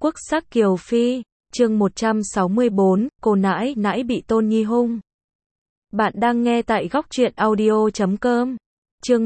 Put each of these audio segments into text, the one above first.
Quốc sắc Kiều Phi, chương 164, cô nãi nãi bị Tôn Nhi hung. Bạn đang nghe tại góc truyện audio.com. Chương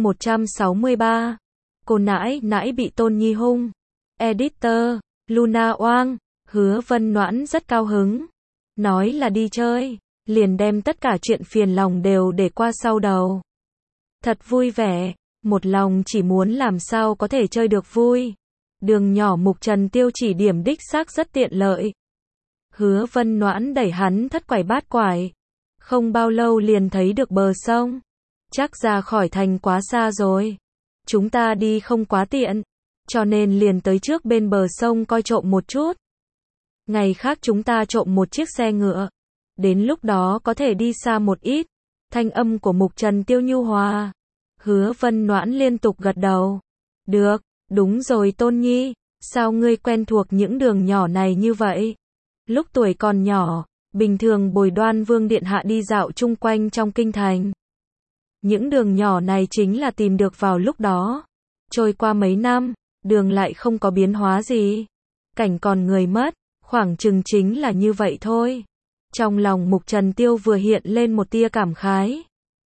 163. Cô nãi nãi bị Tôn Nhi hung. Editor, Luna Oang, Hứa Vân Noãn rất cao hứng. Nói là đi chơi, liền đem tất cả chuyện phiền lòng đều để qua sau đầu. Thật vui vẻ, một lòng chỉ muốn làm sao có thể chơi được vui. Đường nhỏ Mục Trần Tiêu chỉ điểm đích xác rất tiện lợi. Hứa Vân Noãn đẩy hắn thất quải bát quải. Không bao lâu liền thấy được bờ sông. Chắc ra khỏi thành quá xa rồi. Chúng ta đi không quá tiện, cho nên liền tới trước bên bờ sông coi trộm một chút. Ngày khác chúng ta trộm một chiếc xe ngựa. Đến lúc đó có thể đi xa một ít. Thanh âm của Mục Trần Tiêu nhu hòa. Hứa Vân Noãn liên tục gật đầu. Được, đúng rồi Tôn Nhi, sao ngươi quen thuộc những đường nhỏ này như vậy? Lúc tuổi còn nhỏ, bình thường bồi Đoan Vương điện hạ đi dạo chung quanh trong kinh thành. Những đường nhỏ này chính là tìm được vào lúc đó. Trôi qua mấy năm, đường lại không có biến hóa gì. Cảnh còn người mất, khoảng chừng chính là như vậy thôi. Trong lòng Mục Trần Tiêu vừa hiện lên một tia cảm khái.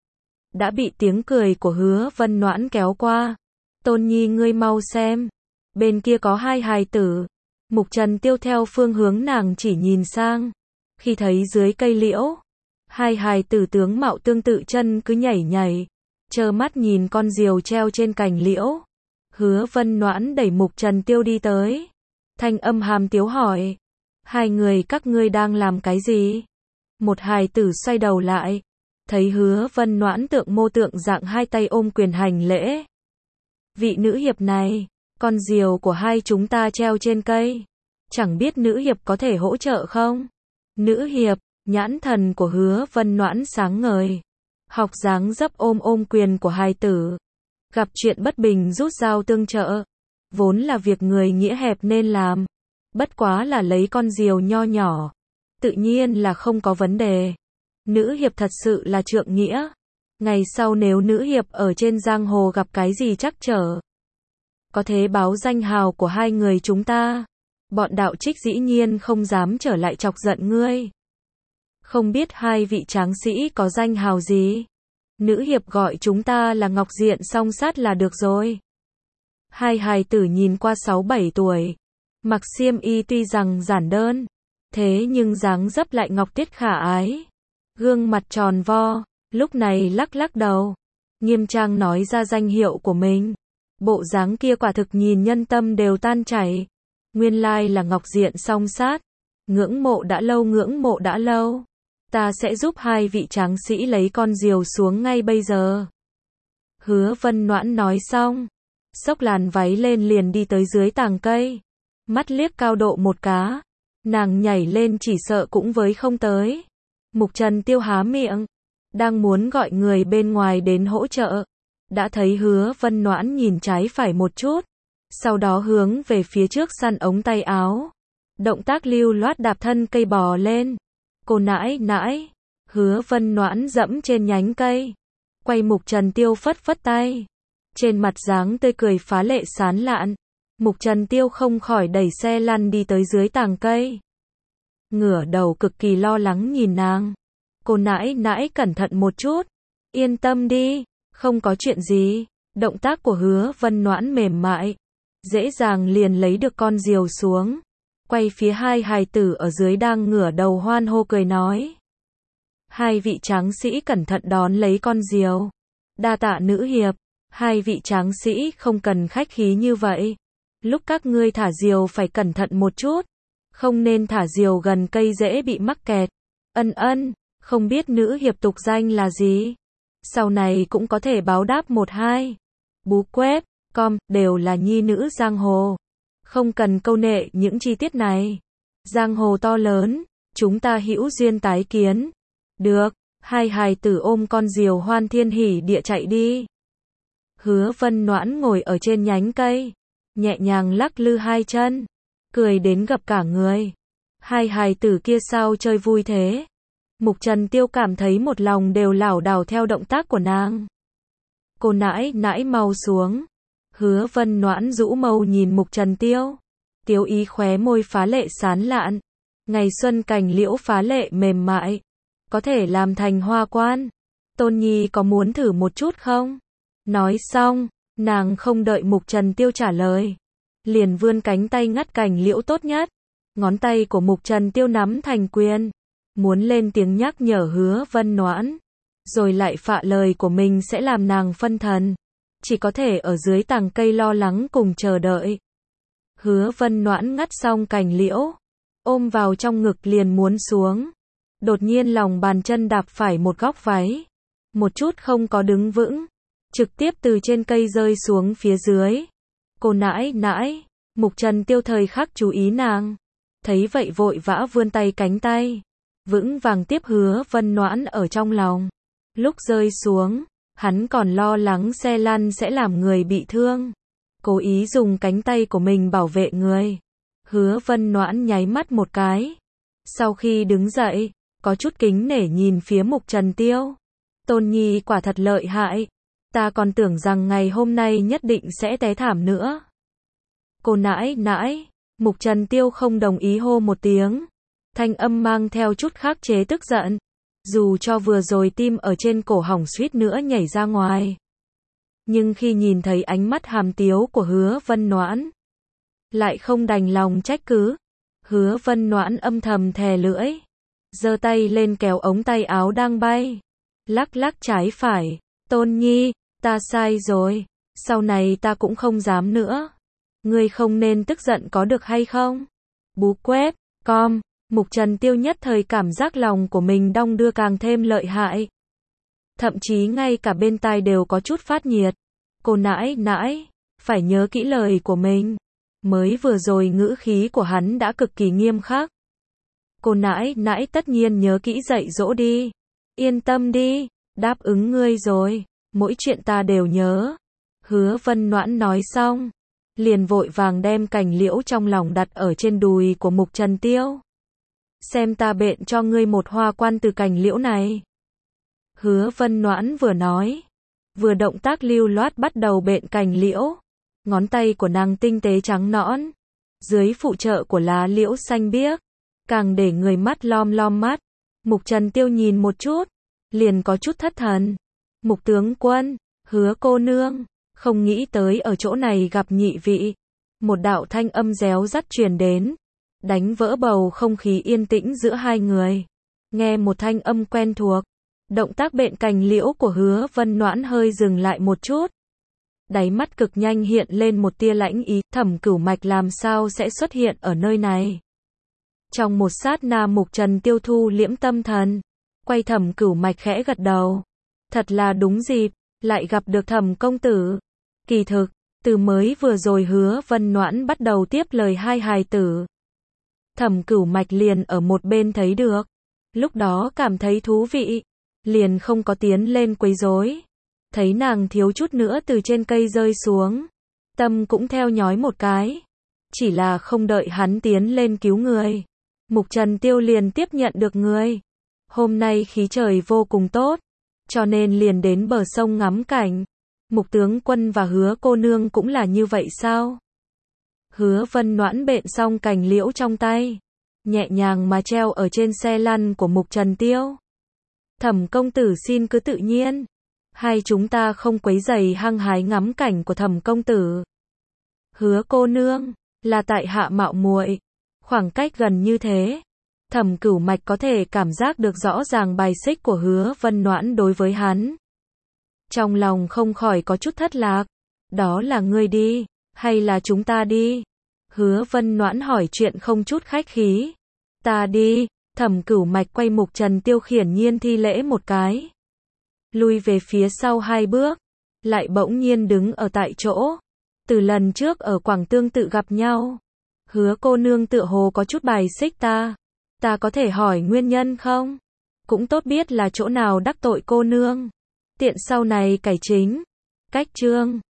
Đã bị tiếng cười của Hứa Vân Noãn kéo qua. Tôn Nhi ngươi mau xem. Bên kia có hai hài tử. Mục Trần Tiêu theo phương hướng nàng chỉ nhìn sang. Khi thấy dưới cây liễu, hai hài tử tướng mạo tương tự chân cứ nhảy nhảy. Trơ mắt nhìn con diều treo trên cành liễu. Hứa Vân Noãn đẩy Mục Trần Tiêu đi tới. Thanh âm hàm tiếu hỏi. Hai người các ngươi đang làm cái gì? Một hài tử xoay đầu lại. Thấy Hứa Vân Noãn tượng mô tượng dạng hai tay ôm quyền hành lễ. Vị nữ hiệp này, con diều của hai chúng ta treo trên cây. Chẳng biết nữ hiệp có thể hỗ trợ không? Nữ hiệp, nhãn thần của Hứa Vân Noãn sáng ngời. Học dáng dấp ôm quyền của hài tử. Gặp chuyện bất bình rút dao tương trợ. Vốn là việc người nghĩa hẹp nên làm. Bất quá là lấy con diều nho nhỏ. Tự nhiên là không có vấn đề. Nữ hiệp thật sự là trượng nghĩa. Ngày sau nếu nữ hiệp ở trên giang hồ gặp cái gì trắc trở, có thế báo danh hào của hai người chúng ta. Bọn đạo trích dĩ nhiên không dám trở lại chọc giận ngươi. Không biết hai vị tráng sĩ có danh hào gì? Nữ hiệp gọi chúng ta là Ngọc Diện Song Sát là được rồi. Hai hài tử nhìn qua 6-7 tuổi. Mặc xiêm y tuy rằng giản đơn, thế nhưng dáng dấp lại ngọc tiết khả ái. Gương mặt tròn vo, lúc này lắc lắc đầu. Nghiêm trang nói ra danh hiệu của mình. Bộ dáng kia quả thực nhìn nhân tâm đều tan chảy. Nguyên lai là Ngọc Diện Song Sát. Ngưỡng mộ đã lâu. Ta sẽ giúp hai vị tráng sĩ lấy con diều xuống ngay bây giờ. Hứa Vân Noãn nói xong, xốc làn váy lên liền đi tới dưới tàng cây. Mắt liếc cao độ một cá. Nàng nhảy lên chỉ sợ cũng với không tới. Mục Trần Tiêu há miệng, đang muốn gọi người bên ngoài đến hỗ trợ. Đã thấy Hứa Vân Noãn nhìn trái phải một chút. Sau đó hướng về phía trước săn ống tay áo. Động tác lưu loát đạp thân cây bò lên. Cô nãi nãi. Hứa Vân Noãn dẫm trên nhánh cây. Quay Mục Trần Tiêu phất phất tay. Trên mặt dáng tươi cười phá lệ sán lạn. Mục Trần Tiêu không khỏi đẩy xe lăn đi tới dưới tàng cây. Ngửa đầu cực kỳ lo lắng nhìn nàng. Cô nãi nãi cẩn thận một chút. Yên tâm đi, không có chuyện gì. Động tác của Hứa Vân Noãn mềm mại. Dễ dàng liền lấy được con diều xuống. Quay phía hai hài tử ở dưới đang ngửa đầu hoan hô cười nói. Hai vị tráng sĩ cẩn thận đón lấy con diều. Đa tạ nữ hiệp. Hai vị tráng sĩ không cần khách khí như vậy. Lúc các ngươi thả diều phải cẩn thận một chút. Không nên thả diều gần cây dễ bị mắc kẹt. Không biết nữ hiệp tục danh là gì? Sau này cũng có thể báo đáp một hai. Bú quép, đều là nhi nữ giang hồ. Không cần câu nệ những chi tiết này. Giang hồ to lớn, chúng ta hữu duyên tái kiến. Được, hai hài tử ôm con diều hoan thiên hỉ địa chạy đi. Hứa Vân Noãn ngồi ở trên nhánh cây, nhẹ nhàng lắc lư hai chân, cười đến gập cả người. Hai hài tử kia sao chơi vui thế? Mục Trần Tiêu cảm thấy một lòng đều lảo đảo theo động tác của nàng. Cô nãi nãi mau xuống. Hứa Vân Noãn rũ mâu nhìn Mục Trần Tiêu. tiếu ý khóe môi phá lệ sán lạn. Ngày xuân cành liễu phá lệ mềm mại. Có thể làm thành hoa quan. Tôn Nhi có muốn thử một chút không? Nói xong, nàng không đợi Mục Trần Tiêu trả lời. Liền vươn cánh tay ngắt cành liễu tốt nhất. Ngón tay của Mục Trần Tiêu nắm thành quyền. Muốn lên tiếng nhắc nhở Hứa Vân Noãn. Rồi lại phạ lời của mình sẽ làm nàng phân thần. Chỉ có thể ở dưới tàng cây lo lắng cùng chờ đợi. Hứa Vân Noãn ngắt xong cành liễu. Ôm vào trong ngực liền muốn xuống. Đột nhiên lòng bàn chân đạp phải một góc váy. Một chút không có đứng vững. Trực tiếp từ trên cây rơi xuống phía dưới. Cô nãi nãi. Mục Trần Tiêu thời khắc chú ý nàng. Thấy vậy vội vã vươn tay cánh tay. Vững vàng tiếp Hứa Vân Noãn ở trong lòng. Lúc rơi xuống, hắn còn lo lắng xe lăn sẽ làm người bị thương. Cố ý dùng cánh tay của mình bảo vệ người. Hứa Vân Noãn nháy mắt một cái. Sau khi đứng dậy, có chút kính nể nhìn phía Mục Trần Tiêu. Tôn Nhi quả thật lợi hại. Ta còn tưởng rằng ngày hôm nay nhất định sẽ té thảm nữa. Cô nãi nãi. Mục Trần Tiêu không đồng ý hô một tiếng. Thanh âm mang theo chút khắc chế tức giận. Dù cho vừa rồi tim ở trên cổ hỏng suýt nữa nhảy ra ngoài. Nhưng khi nhìn thấy ánh mắt hàm tiếu của Hứa Vân Noãn, lại không đành lòng trách cứ. Hứa Vân Noãn âm thầm thè lưỡi. Giơ tay lên kéo ống tay áo đang bay. Lắc lắc trái phải. Tôn Nhi, ta sai rồi. Sau này ta cũng không dám nữa. Ngươi không nên tức giận có được hay không? Bú quét, com. Mục Trần Tiêu nhất thời cảm giác lòng của mình đong đưa càng thêm lợi hại. Thậm chí ngay cả bên tai đều có chút phát nhiệt. Cô nãi nãi, phải nhớ kỹ lời của mình. Mới vừa rồi ngữ khí của hắn đã cực kỳ nghiêm khắc. Cô nãi nãi tất nhiên nhớ kỹ dạy dỗ đi. Yên tâm đi, đáp ứng ngươi rồi. Mỗi chuyện ta đều nhớ. Hứa Vân Noãn nói xong. Liền vội vàng đem cành liễu trong lòng đặt ở trên đùi của Mục Trần Tiêu. Xem ta bện cho ngươi một hoa quan từ cành liễu này. Hứa Vân Noãn vừa nói. Vừa động tác lưu loát bắt đầu bện cành liễu. Ngón tay của nàng tinh tế trắng nõn. Dưới phụ trợ của lá liễu xanh biếc. Càng để người mắt lom lom mắt. Mục Trần Tiêu nhìn một chút. Liền có chút thất thần. Mục tướng quân, Hứa cô nương. Không nghĩ tới ở chỗ này gặp nhị vị. Một đạo thanh âm réo rắt truyền đến. Đánh vỡ bầu không khí yên tĩnh giữa hai người. Nghe một thanh âm quen thuộc. Động tác bện cành liễu của Hứa Vân Noãn hơi dừng lại một chút. Đáy mắt cực nhanh hiện lên một tia lãnh ý. Thẩm Cửu Mạch làm sao sẽ xuất hiện ở nơi này. Trong một sát na Mục Trần Tiêu thu liễm tâm thần. Quay Thẩm Cửu Mạch khẽ gật đầu. Thật là đúng dịp. Lại gặp được Thẩm công tử. Kỳ thực, từ mới vừa rồi Hứa Vân Noãn bắt đầu tiếp lời hai hài tử. Thẩm Cửu Mạch liền ở một bên thấy được. Lúc đó cảm thấy thú vị. Liền không có tiến lên quấy rối. Thấy nàng thiếu chút nữa từ trên cây rơi xuống. Tâm cũng theo nhói một cái. Chỉ là không đợi hắn tiến lên cứu người. Mục Trần Tiêu liền tiếp nhận được người. Hôm nay khí trời vô cùng tốt. Cho nên liền đến bờ sông ngắm cảnh. Mục tướng quân và Hứa cô nương cũng là như vậy sao? Hứa Vân Noãn bện xong cành liễu trong tay. Nhẹ nhàng mà treo ở trên xe lăn của Mục Trần Tiêu. Thẩm công tử xin cứ tự nhiên. Hai chúng ta không quấy rầy hăng hái ngắm cảnh của Thẩm công tử. Hứa cô nương, là tại hạ mạo muội. Khoảng cách gần như thế. Thẩm Cửu Mạch có thể cảm giác được rõ ràng bài xích của Hứa Vân Noãn đối với hắn. Trong lòng không khỏi có chút thất lạc. Đó là ngươi đi, hay là chúng ta đi? Hứa Vân Noãn hỏi chuyện không chút khách khí. Ta đi. Thẩm Cửu Mạch quay Mục Trần Tiêu khiển nhiên thi lễ một cái. Lui về phía sau hai bước. Lại bỗng nhiên đứng ở tại chỗ. Từ lần trước ở Quảng Tương tự gặp nhau. Hứa cô nương tựa hồ có chút bài xích ta. Ta có thể hỏi nguyên nhân không? Cũng tốt biết là chỗ nào đắc tội cô nương. Tiện sau này cải chính. Cách chương